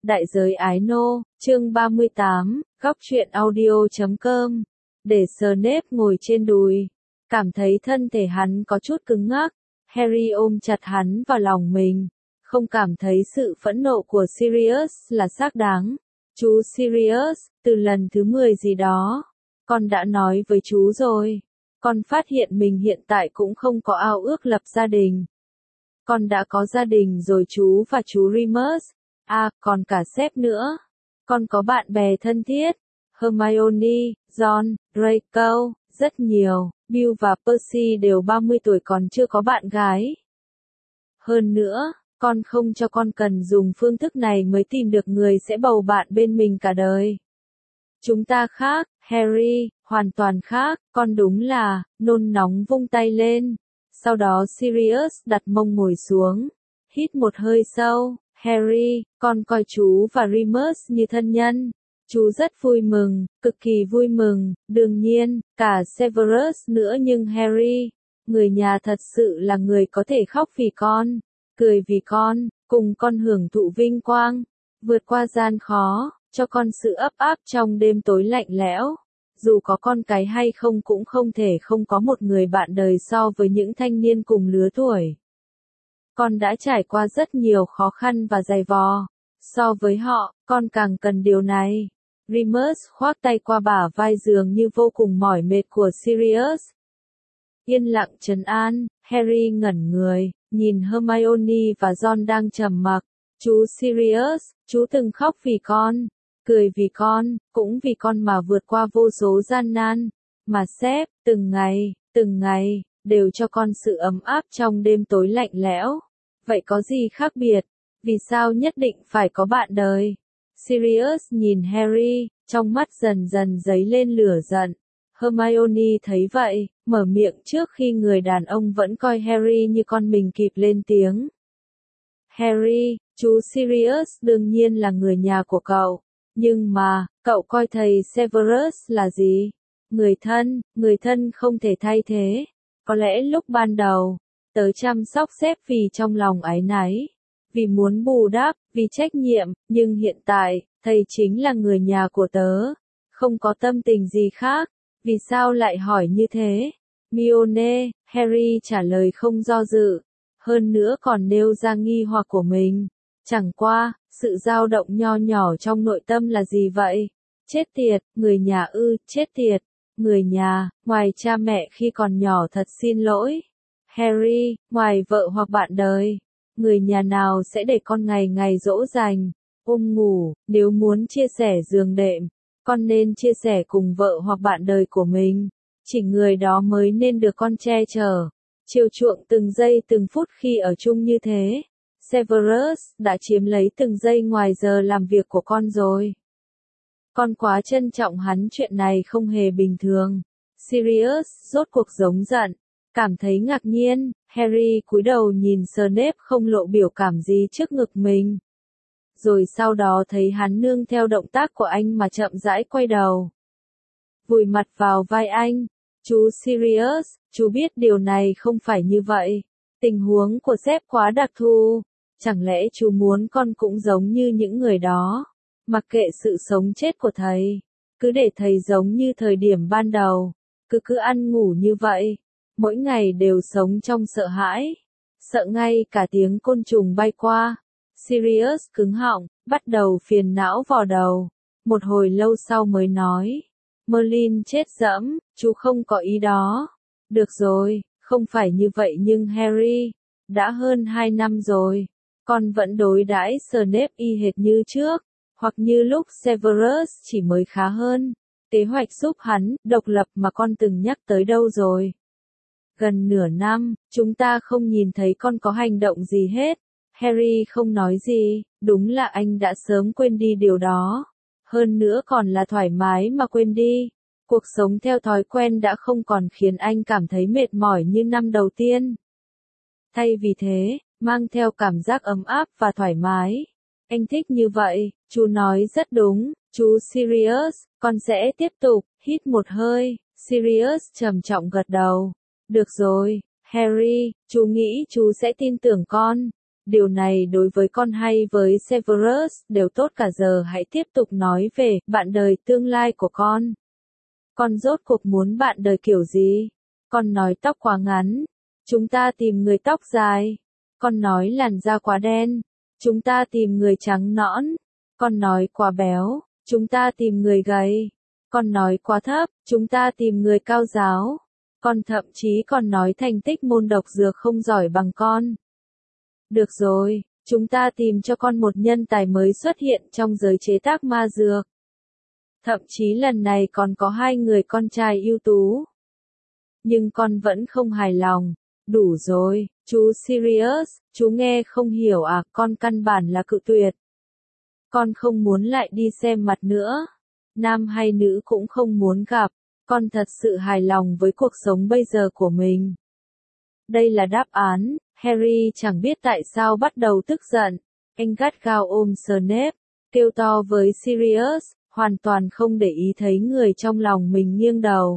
Đại giới ái nô, chương 38, góc truyện audio.com. Để Snape ngồi trên đùi, cảm thấy thân thể hắn có chút cứng ngắc. Harry ôm chặt hắn vào lòng mình, không cảm thấy sự phẫn nộ của Sirius là xác đáng. Chú Sirius, từ lần thứ 10 gì đó, con đã nói với chú rồi. Con phát hiện mình hiện tại cũng không có ao ước lập gia đình. Con đã có gia đình rồi chú và chú Remus. À, còn cả sếp nữa. Con có bạn bè thân thiết. Hermione, Ron, Draco, rất nhiều. Bill và Percy đều 30 tuổi còn chưa có bạn gái. Hơn nữa, con không cho con cần dùng phương thức này mới tìm được người sẽ bầu bạn bên mình cả đời. Chúng ta khác, Harry, hoàn toàn khác, con đúng là, nôn nóng vung tay lên. Sau đó Sirius đặt mông ngồi xuống, hít một hơi sâu. Harry, con coi chú và Remus như thân nhân. Chú rất vui mừng, cực kỳ vui mừng, đương nhiên, cả Severus nữa nhưng Harry, người nhà thật sự là người có thể khóc vì con, cười vì con, cùng con hưởng thụ vinh quang, vượt qua gian khó, cho con sự ấp áp trong đêm tối lạnh lẽo. Dù có con cái hay không cũng không thể không có một người bạn đời so với những thanh niên cùng lứa tuổi. Con đã trải qua rất nhiều khó khăn và dày vò. So với họ, con càng cần điều này. Remus khoác tay qua bả vai dường như vô cùng mỏi mệt của Sirius. Yên lặng trấn an, Harry ngẩn người, nhìn Hermione và Ron đang trầm mặc. Chú Sirius, chú từng khóc vì con, cười vì con, cũng vì con mà vượt qua vô số gian nan. Mà sếp, từng ngày, đều cho con sự ấm áp trong đêm tối lạnh lẽo. Vậy có gì khác biệt? Vì sao nhất định phải có bạn đời? Sirius nhìn Harry, trong mắt dần dần dấy lên lửa giận. Hermione thấy vậy, mở miệng trước khi người đàn ông vẫn coi Harry như con mình kịp lên tiếng. Harry, chú Sirius đương nhiên là người nhà của cậu. Nhưng mà, cậu coi thầy Severus là gì? Người thân không thể thay thế. Có lẽ lúc ban đầu, tớ chăm sóc sếp vì trong lòng áy náy, vì muốn bù đắp, vì trách nhiệm, nhưng hiện tại, thầy chính là người nhà của tớ, không có tâm tình gì khác. Vì sao lại hỏi như thế? Hermione, Harry trả lời không do dự, hơn nữa còn nêu ra nghi hoặc của mình. Chẳng qua, sự dao động nho nhỏ trong nội tâm là gì vậy? Chết tiệt, người nhà ư, chết tiệt. Người nhà, ngoài cha mẹ khi còn nhỏ thật xin lỗi. Harry, ngoài vợ hoặc bạn đời, người nhà nào sẽ để con ngày ngày dỗ dành, ôm ngủ, nếu muốn chia sẻ giường đệm, con nên chia sẻ cùng vợ hoặc bạn đời của mình, chỉ người đó mới nên được con che chở, chiều chuộng từng giây từng phút khi ở chung như thế. Severus đã chiếm lấy từng giây ngoài giờ làm việc của con rồi. Con quá trân trọng hắn, chuyện này không hề bình thường. Sirius rốt cuộc giống giận. Cảm thấy ngạc nhiên, Harry cúi đầu nhìn Snape không lộ biểu cảm gì trước ngực mình. Rồi sau đó thấy hắn nương theo động tác của anh mà chậm rãi quay đầu. Vùi mặt vào vai anh. Chú Sirius, chú biết điều này không phải như vậy. Tình huống của sếp quá đặc thù. Chẳng lẽ chú muốn con cũng giống như những người đó? Mặc kệ sự sống chết của thầy. Cứ để thầy giống như thời điểm ban đầu. Cứ ăn ngủ như vậy. Mỗi ngày đều sống trong sợ hãi, sợ ngay cả tiếng côn trùng bay qua. Sirius cứng họng, bắt đầu phiền não vò đầu. Một hồi lâu sau mới nói, Merlin chết dẫm, chú không có ý đó. Được rồi, không phải như vậy nhưng Harry, đã hơn 2 năm rồi, con vẫn đối đãi Snape y hệt như trước, hoặc như lúc Severus chỉ mới khá hơn. Kế hoạch giúp hắn độc lập mà con từng nhắc tới đâu rồi? Gần nửa năm, chúng ta không nhìn thấy con có hành động gì hết. Harry không nói gì, đúng là anh đã sớm quên đi điều đó. Hơn nữa còn là thoải mái mà quên đi. Cuộc sống theo thói quen đã không còn khiến anh cảm thấy mệt mỏi như năm đầu tiên. Thay vì thế, mang theo cảm giác ấm áp và thoải mái. Anh thích như vậy, chú nói rất đúng, chú Sirius, con sẽ tiếp tục, hít một hơi. Sirius trầm trọng gật đầu. Được rồi, Harry, chú nghĩ chú sẽ tin tưởng con. Điều này đối với con hay với Severus đều tốt cả. Giờ hãy tiếp tục nói về bạn đời tương lai của con. Con rốt cuộc muốn bạn đời kiểu gì? Con nói tóc quá ngắn. Chúng ta tìm người tóc dài. Con nói làn da quá đen. Chúng ta tìm người trắng nõn. Con nói quá béo. Chúng ta tìm người gầy. Con nói quá thấp. Chúng ta tìm người cao ráo. Con thậm chí còn nói thành tích môn độc dược không giỏi bằng con. Được rồi, chúng ta tìm cho con một nhân tài mới xuất hiện trong giới chế tác ma dược. Thậm chí lần này còn có 2 người con trai ưu tú. Nhưng con vẫn không hài lòng. Đủ rồi, chú Sirius, chú nghe không hiểu à, con căn bản là cự tuyệt. Con không muốn lại đi xem mặt nữa. Nam hay nữ cũng không muốn gặp. Con thật sự hài lòng với cuộc sống bây giờ của mình. Đây là đáp án. Harry chẳng biết tại sao bắt đầu tức giận. Anh gắt gao ôm Snape, kêu to với Sirius, hoàn toàn không để ý thấy người trong lòng mình nghiêng đầu.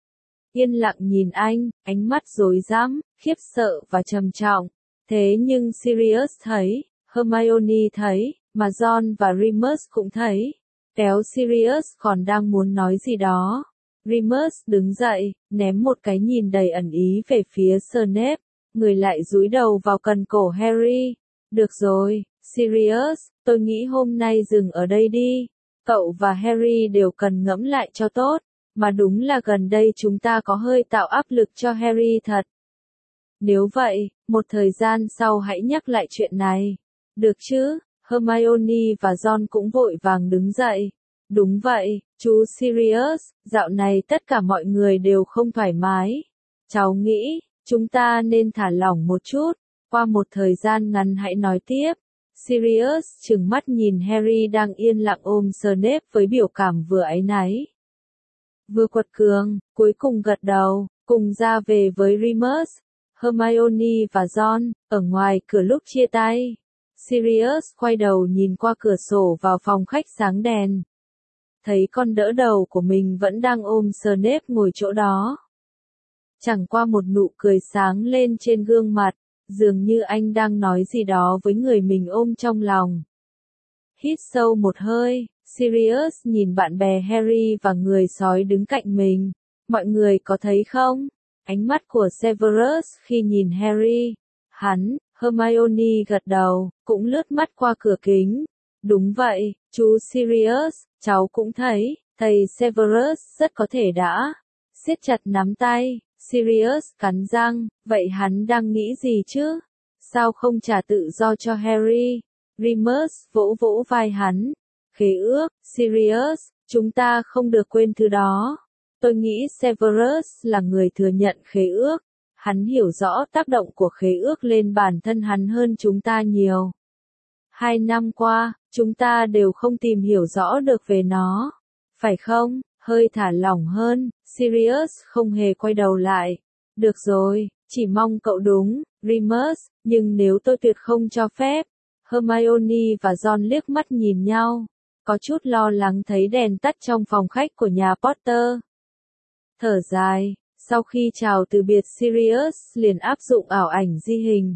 Yên lặng nhìn anh, ánh mắt rối rắm, khiếp sợ và trầm trọng. Thế nhưng Sirius thấy, Hermione thấy, mà Ron và Remus cũng thấy. Kéo Sirius còn đang muốn nói gì đó. Remus đứng dậy, ném một cái nhìn đầy ẩn ý về phía Snape, người lại dúi đầu vào cần cổ Harry. Được rồi, Sirius, tôi nghĩ hôm nay dừng ở đây đi. Cậu và Harry đều cần ngẫm lại cho tốt, mà đúng là gần đây chúng ta có hơi tạo áp lực cho Harry thật. Nếu vậy, một thời gian sau hãy nhắc lại chuyện này. Được chứ? Hermione và Ron cũng vội vàng đứng dậy. Đúng vậy, chú Sirius, dạo này tất cả mọi người đều không thoải mái. Cháu nghĩ, chúng ta nên thả lỏng một chút, qua một thời gian ngắn hãy nói tiếp. Sirius trừng mắt nhìn Harry đang yên lặng ôm Snape với biểu cảm vừa áy náy, vừa quật cường, cuối cùng gật đầu, cùng ra về với Remus, Hermione và Ron, ở ngoài cửa lúc chia tay. Sirius quay đầu nhìn qua cửa sổ vào phòng khách sáng đèn. Thấy con đỡ đầu của mình vẫn đang ôm Snape ngồi chỗ đó. Chẳng qua một nụ cười sáng lên trên gương mặt, dường như anh đang nói gì đó với người mình ôm trong lòng. Hít sâu một hơi, Sirius nhìn bạn bè Harry và người sói đứng cạnh mình. Mọi người có thấy không? Ánh mắt của Severus khi nhìn Harry. Hắn, Hermione gật đầu, cũng lướt mắt qua cửa kính. Đúng vậy, chú Sirius, cháu cũng thấy, thầy Severus rất có thể đã siết chặt nắm tay. Sirius cắn răng, vậy hắn đang nghĩ gì chứ? Sao không trả tự do cho Harry? Remus vỗ vỗ vai hắn. Khế ước, Sirius, chúng ta không được quên thứ đó. Tôi nghĩ Severus là người thừa nhận khế ước. Hắn hiểu rõ tác động của khế ước lên bản thân hắn hơn chúng ta nhiều. 2 năm qua, chúng ta đều không tìm hiểu rõ được về nó. Phải không? Hơi thả lỏng hơn, Sirius không hề quay đầu lại. Được rồi, chỉ mong cậu đúng, Remus, nhưng nếu tôi tuyệt không cho phép. Hermione và Ron liếc mắt nhìn nhau, có chút lo lắng thấy đèn tắt trong phòng khách của nhà Potter. Thở dài, sau khi chào từ biệt Sirius liền áp dụng ảo ảnh di hình.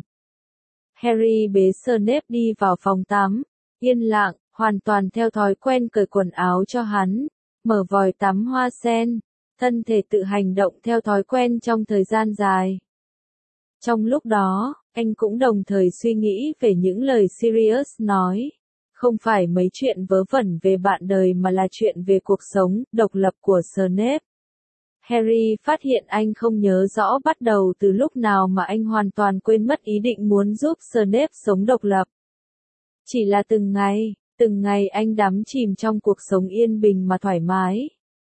Harry bế Snape đi vào phòng tắm, yên lặng, hoàn toàn theo thói quen cởi quần áo cho hắn, mở vòi tắm hoa sen, thân thể tự hành động theo thói quen trong thời gian dài. Trong lúc đó, anh cũng đồng thời suy nghĩ về những lời Sirius nói. Không phải mấy chuyện vớ vẩn về bạn đời mà là chuyện về cuộc sống, độc lập của Snape. Harry phát hiện anh không nhớ rõ bắt đầu từ lúc nào mà anh hoàn toàn quên mất ý định muốn giúp Snape sống độc lập. Chỉ là từng ngày anh đắm chìm trong cuộc sống yên bình mà thoải mái.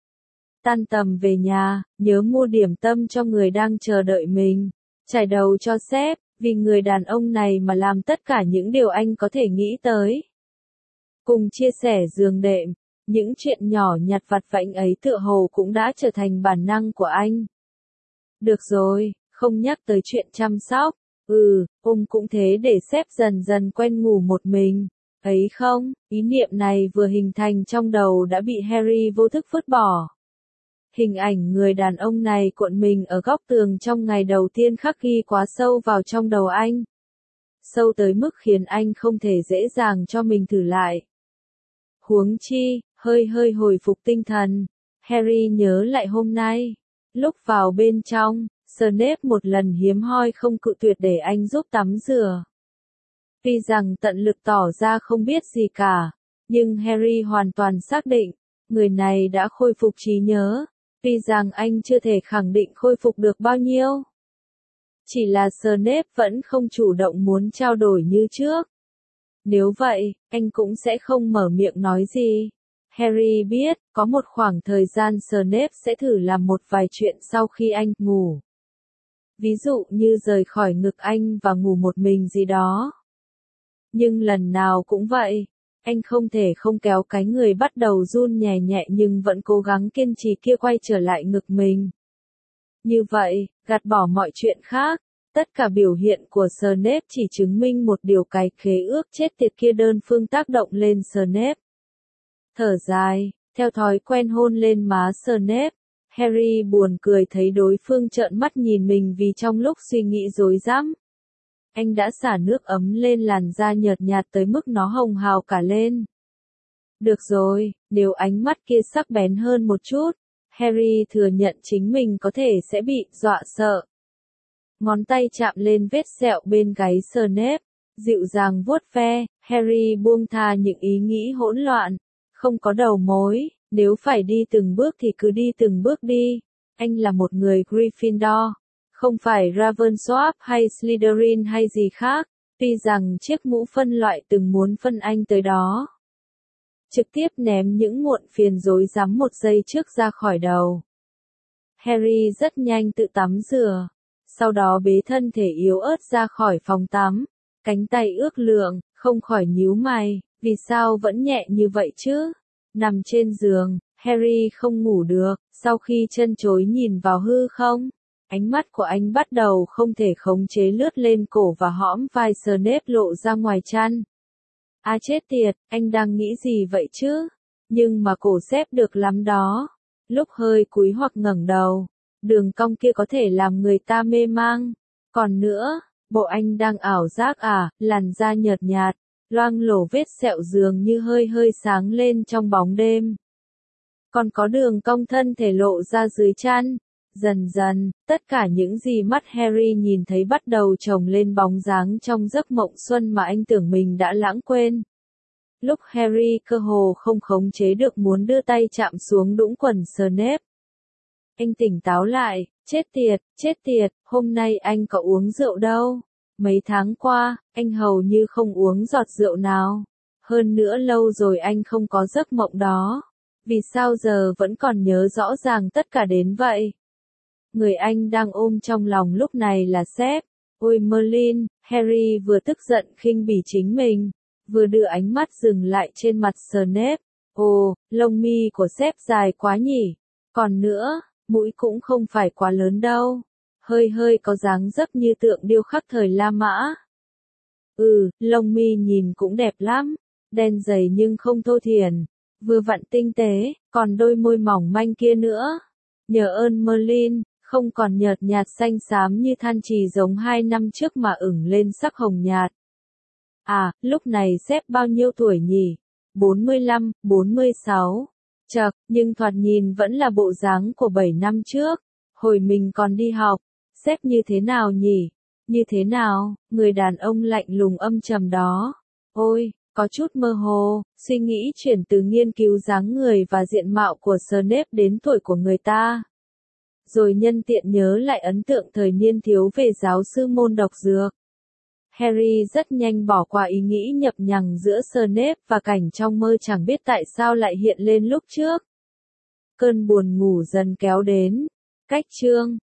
Tan tầm về nhà, nhớ mua điểm tâm cho người đang chờ đợi mình, trải đầu cho sếp, vì người đàn ông này mà làm tất cả những điều anh có thể nghĩ tới. Cùng chia sẻ giường đệm, những chuyện nhỏ nhặt vặt vãnh ấy tựa hồ cũng đã trở thành bản năng của anh. Được rồi, không nhắc tới chuyện chăm sóc, ông cũng thế để sếp dần dần quen ngủ một mình, ấy không, ý niệm này vừa hình thành trong đầu đã bị Harry vô thức vứt bỏ. Hình ảnh người đàn ông này cuộn mình ở góc tường trong ngày đầu tiên khắc ghi quá sâu vào trong đầu anh. sâu tới mức khiến anh không thể dễ dàng cho mình thử lại. Huống chi, hơi hồi phục tinh thần, Harry nhớ lại hôm nay, lúc vào bên trong, Snape một lần hiếm hoi không cự tuyệt để anh giúp tắm rửa. Tuy rằng tận lực tỏ ra không biết gì cả, nhưng Harry hoàn toàn xác định, người này đã khôi phục trí nhớ, tuy rằng anh chưa thể khẳng định khôi phục được bao nhiêu. Chỉ là Snape vẫn không chủ động muốn trao đổi như trước. Nếu vậy, anh cũng sẽ không mở miệng nói gì. Harry biết, có một khoảng thời gian Snape sẽ thử làm một vài chuyện sau khi anh ngủ. Ví dụ như rời khỏi ngực anh và ngủ một mình gì đó. Nhưng lần nào cũng vậy, anh không thể không kéo cái người bắt đầu run nhẹ nhẹ nhưng vẫn cố gắng kiên trì kia quay trở lại ngực mình. Như vậy, gạt bỏ mọi chuyện khác, tất cả biểu hiện của Snape chỉ chứng minh một điều, cái khế ước chết tiệt kia đơn phương tác động lên Snape. Thở dài, theo thói quen hôn lên má Snape, Harry buồn cười thấy đối phương trợn mắt nhìn mình vì trong lúc suy nghĩ rối rắm. Anh đã xả nước ấm lên làn da nhợt nhạt tới mức nó hồng hào cả lên. Được rồi, nếu ánh mắt kia sắc bén hơn một chút, Harry thừa nhận chính mình có thể sẽ bị dọa sợ. Ngón tay chạm lên vết sẹo bên gáy Snape, dịu dàng vuốt ve, Harry buông tha những ý nghĩ hỗn loạn, không có đầu mối, nếu phải đi từng bước thì cứ đi từng bước đi. Anh là một người Gryffindor, không phải Ravenclaw hay Slytherin hay gì khác, tuy rằng chiếc mũ phân loại từng muốn phân anh tới đó. Trực tiếp ném những muộn phiền rối rắm một giây trước ra khỏi đầu. Harry rất nhanh tự tắm rửa, sau đó bế thân thể yếu ớt ra khỏi phòng tắm, cánh tay ước lượng, không khỏi nhíu mày, vì sao vẫn nhẹ như vậy chứ? Nằm trên giường, Harry không ngủ được, sau khi chân chối nhìn vào hư không, ánh mắt của anh bắt đầu không thể khống chế lướt lên cổ và hõm vai Snape lộ ra ngoài chăn. À chết tiệt, anh đang nghĩ gì vậy chứ? Nhưng mà cổ xếp được lắm đó. Lúc hơi cúi hoặc ngẩng đầu, đường cong kia có thể làm người ta mê mang. Còn nữa, bộ anh đang ảo giác à, làn da nhợt nhạt, loang lổ vết sẹo dường như hơi sáng lên trong bóng đêm. Còn có đường cong thân thể lộ ra dưới chăn. Dần dần, tất cả những gì mắt Harry nhìn thấy bắt đầu chồng lên bóng dáng trong giấc mộng xuân mà anh tưởng mình đã lãng quên. Lúc Harry cơ hồ không khống chế được muốn đưa tay chạm xuống đũng quần Snape. Anh tỉnh táo lại, chết tiệt, hôm nay anh có uống rượu đâu. Mấy tháng qua, anh hầu như không uống giọt rượu nào. Hơn nữa lâu rồi anh không có giấc mộng đó. Vì sao giờ vẫn còn nhớ rõ ràng tất cả đến vậy? Người anh đang ôm trong lòng lúc này là sếp. Ôi Merlin, Harry vừa tức giận khinh bỉ chính mình, vừa đưa ánh mắt dừng lại trên mặt Snape. Ồ, lông mi của sếp dài quá nhỉ. Còn nữa, mũi cũng không phải quá lớn đâu. Hơi có dáng dấp như tượng điêu khắc thời La Mã. Lông mi nhìn cũng đẹp lắm. Đen dày nhưng không thô thiển. Vừa vặn tinh tế, còn đôi môi mỏng manh kia nữa. Nhờ ơn Merlin, không còn nhợt nhạt xanh xám như than trì giống 2 năm trước mà ửng lên sắc hồng nhạt. À, lúc này sếp bao nhiêu tuổi nhỉ? 45, 46. Chậc, nhưng thoạt nhìn vẫn là bộ dáng của 7 năm trước. Hồi mình còn đi học, sếp như thế nào nhỉ? Như thế nào? Người đàn ông lạnh lùng âm trầm đó. Ôi, có chút mơ hồ, suy nghĩ chuyển từ nghiên cứu dáng người và diện mạo của Snape đến tuổi của người ta. Rồi nhân tiện nhớ lại ấn tượng thời niên thiếu về giáo sư môn độc dược. Harry rất nhanh bỏ qua ý nghĩ nhập nhằng giữa Snape và cảnh trong mơ chẳng biết tại sao lại hiện lên lúc trước. Cơn buồn ngủ dần kéo đến. Cách chương